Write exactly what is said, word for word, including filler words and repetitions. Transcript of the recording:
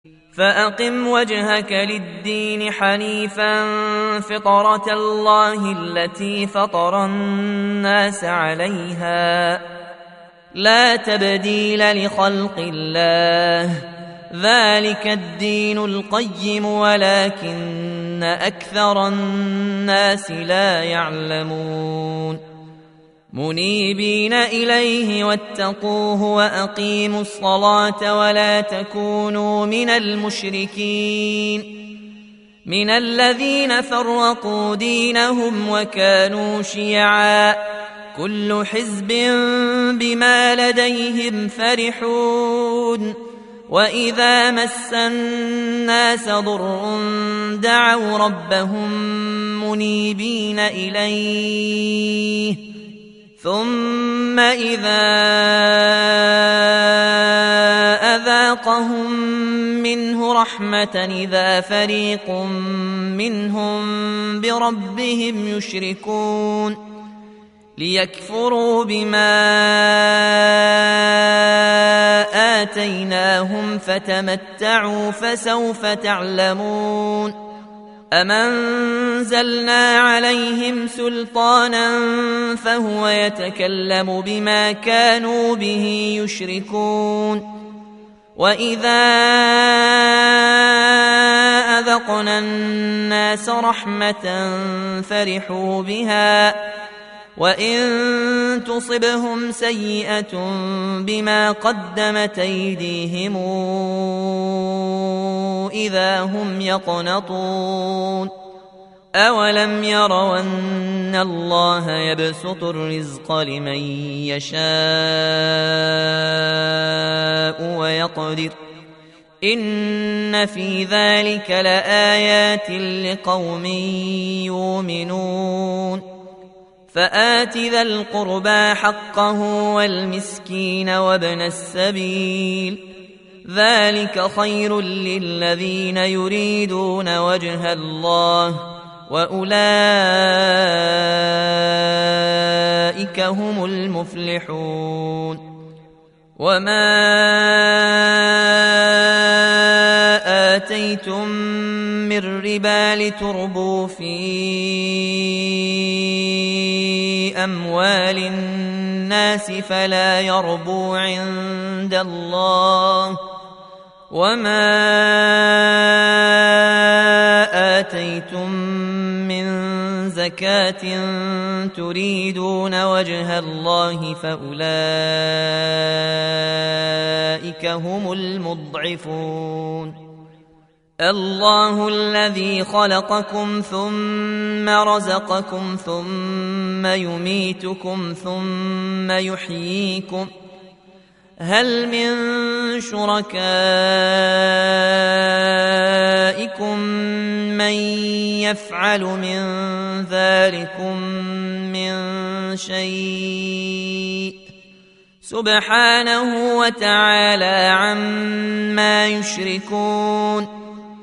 فأقم وجهك للدين حنيفا فطرة الله التي فطر الناس عليها لا تبديل لخلق الله ذلك الدين القيم ولكن أكثر الناس لا يعلمون منيبين إليه واتقوه وأقيموا الصلاة ولا تكونوا من المشركين من الذين فرقوا دينهم وكانوا شيعا كل حزب بما لديهم فرحون وإذا مس الناس ضر دعوا ربهم منيبين إليه ثم إذا أذاقهم منه رحمة إذا فريق منهم بربهم يشركون ليكفروا بما آتيناهم فتمتعوا فسوف تعلمون أم أنزلنا عليهم سلطانا فهو يتكلم بما كانوا به يشركون وإذا أذقنا الناس رحمة فرحوا بها وإن تصبهم سيئة بما قدمت أيديهم إذا هم يقنطون أولم يروا أن الله يبسط الرزق لمن يشاء ويقدر إن في ذلك لآيات لقوم يؤمنون فآت ذا القربى حقه والمسكين وابن السبيل ذلك خير للذين يريدون وجه الله وأولئك هم المفلحون وما آتيتم من ربا لتربوا في أموال الناس فلا يربو عند الله وما آتيتم من زكاة تريدون وجه الله فأولئك هم المضعفون الله الذي خلقكم ثم رزقكم ثم يميتكم ثم يحييكم هل من شركائكم من يفعل من ذلكم من شيء سبحانه وتعالى عما يشركون